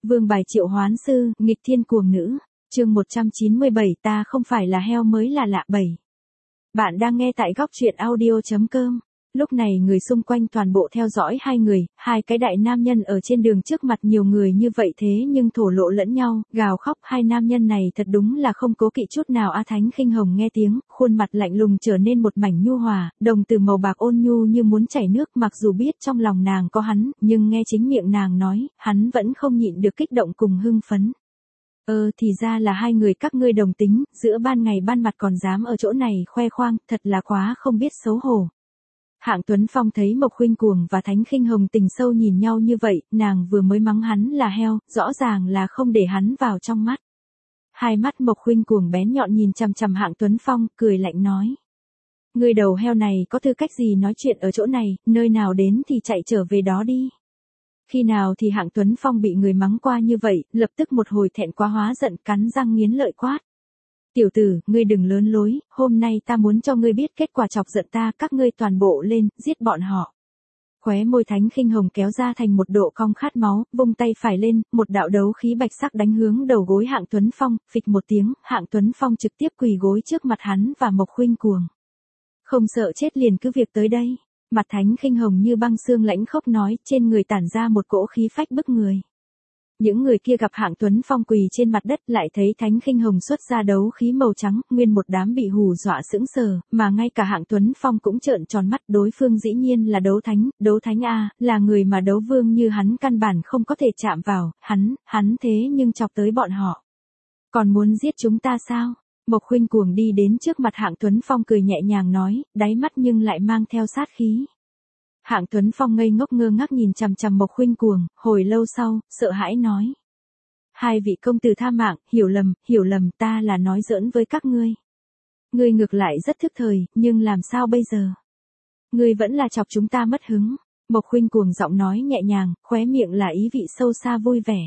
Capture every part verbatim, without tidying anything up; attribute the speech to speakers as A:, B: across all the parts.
A: Vương bài triệu hoán sư, nghịch thiên cuồng nữ. Chương một trăm chín mươi bảy, ta không phải là heo mới là lạ bảy. Bạn đang nghe tại góc truyện audio chấm com. Lúc này người xung quanh toàn bộ theo dõi hai người, hai cái đại nam nhân ở trên đường trước mặt nhiều người như vậy thế nhưng thổ lộ lẫn nhau, gào khóc. Hai nam nhân này thật đúng là không cố kỵ chút nào. A Thánh Khinh Hồng nghe tiếng, khuôn mặt lạnh lùng trở nên một mảnh nhu hòa, đồng tử màu bạc ôn nhu như muốn chảy nước. Mặc dù biết trong lòng nàng có hắn, nhưng nghe chính miệng nàng nói, hắn vẫn không nhịn được kích động cùng hưng phấn. Ơ thì ra là hai người các ngươi đồng tính, giữa ban ngày ban mặt còn dám ở chỗ này khoe khoang, thật là quá không biết xấu hổ. Hạng Tuấn Phong thấy Mộc Khuynh Cuồng và Thánh Khinh Hồng tình sâu nhìn nhau như vậy, nàng vừa mới mắng hắn là heo, rõ ràng là không để hắn vào trong mắt. Hai mắt Mộc Khuynh Cuồng bén nhọn nhìn chằm chằm Hạng Tuấn Phong, cười lạnh nói. Người đầu heo này có tư cách gì nói chuyện ở chỗ này, nơi nào đến thì chạy trở về đó đi. Khi nào thì Hạng Tuấn Phong bị người mắng qua như vậy, lập tức một hồi thẹn quá hóa giận, cắn răng nghiến lợi quát. Tiểu tử, ngươi đừng lớn lối, hôm nay ta muốn cho ngươi biết kết quả chọc giận ta, các ngươi toàn bộ lên, giết bọn họ. Khóe môi Thánh Khinh Hồng kéo ra thành một độ cong khát máu, vung tay phải lên, một đạo đấu khí bạch sắc đánh hướng đầu gối Hạng Tuấn Phong, phịch một tiếng, Hạng Tuấn Phong trực tiếp quỳ gối trước mặt hắn và Mộc Khuynh Cuồng. Không sợ chết liền cứ việc tới đây. Mặt Thánh Khinh Hồng như băng xương lãnh khốc nói, trên người tản ra một cỗ khí phách bức người. Những người kia gặp Hạng Tuấn Phong quỳ trên mặt đất lại thấy Thánh Khinh Hồng xuất ra đấu khí màu trắng, nguyên một đám bị hù dọa sững sờ, mà ngay cả Hạng Tuấn Phong cũng trợn tròn mắt. Đối phương dĩ nhiên là đấu thánh, đấu thánh A, là người mà đấu vương như hắn căn bản không có thể chạm vào, hắn, hắn thế nhưng chọc tới bọn họ. Còn muốn giết chúng ta sao? Mộc Khuynh Cuồng đi đến trước mặt Hạng Tuấn Phong cười nhẹ nhàng nói, đáy mắt nhưng lại mang theo sát khí. Hạng Tuấn Phong ngây ngốc ngơ ngác nhìn chằm chằm Mộc Khuynh Cuồng, hồi lâu sau, sợ hãi nói. Hai vị công tử tha mạng, hiểu lầm, hiểu lầm, ta là nói giỡn với các ngươi. Ngươi ngược lại rất thức thời, nhưng làm sao bây giờ? Ngươi vẫn là chọc chúng ta mất hứng. Mộc Khuynh Cuồng giọng nói nhẹ nhàng, khóe miệng là ý vị sâu xa vui vẻ.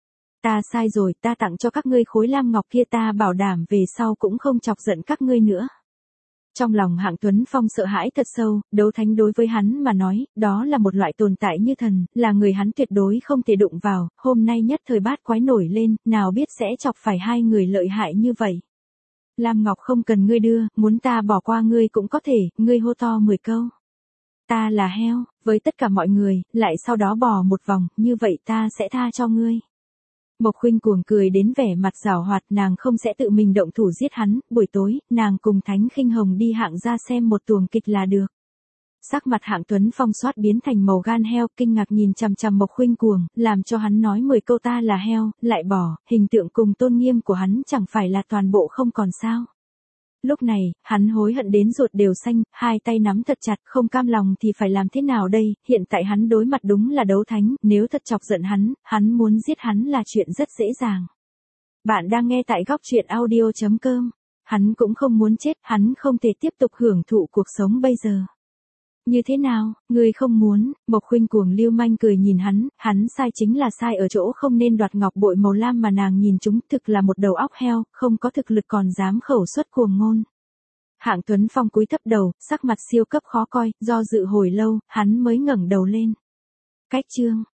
A: Ta sai rồi, ta tặng cho các ngươi khối lam ngọc kia, ta bảo đảm về sau cũng không chọc giận các ngươi nữa. Trong lòng Hạng Tuấn Phong sợ hãi thật sâu, đấu thánh đối với hắn mà nói, đó là một loại tồn tại như thần, là người hắn tuyệt đối không thể đụng vào, hôm nay nhất thời bát quái nổi lên, nào biết sẽ chọc phải hai người lợi hại như vậy. Lam ngọc không cần ngươi đưa, muốn ta bỏ qua ngươi cũng có thể, ngươi hô to mười câu. Ta là heo, với tất cả mọi người, lại sau đó bò một vòng, như vậy ta sẽ tha cho ngươi. Mộc Khuynh Cuồng cười đến vẻ mặt giảo hoạt, nàng không sẽ tự mình động thủ giết hắn, buổi tối, nàng cùng Thánh Khinh Hồng đi Hạng ra xem một tuồng kịch là được. Sắc mặt Hạng Tuấn Phong xoát biến thành màu gan heo, kinh ngạc nhìn chằm chằm Mộc Khuynh Cuồng, làm cho hắn nói mười câu ta là heo, lại bỏ, hình tượng cùng tôn nghiêm của hắn chẳng phải là toàn bộ không còn sao. Lúc này, hắn hối hận đến ruột đều xanh, hai tay nắm thật chặt, không cam lòng thì phải làm thế nào đây, hiện tại hắn đối mặt đúng là đấu thánh, nếu thật chọc giận hắn, hắn muốn giết hắn là chuyện rất dễ dàng. Bạn đang nghe tại góc truyện audio chấm com, hắn cũng không muốn chết, hắn không thể tiếp tục hưởng thụ cuộc sống bây giờ. Như thế nào, ngươi không muốn? Mộc Khuynh Cuồng lưu manh cười nhìn hắn, hắn sai chính là sai ở chỗ không nên đoạt ngọc bội màu lam mà nàng nhìn chúng, thực là một đầu óc heo, không có thực lực còn dám khẩu xuất cuồng ngôn. Hạng Tuấn Phong cúi thấp đầu, sắc mặt siêu cấp khó coi, do dự hồi lâu, hắn mới ngẩng đầu lên. Cách chương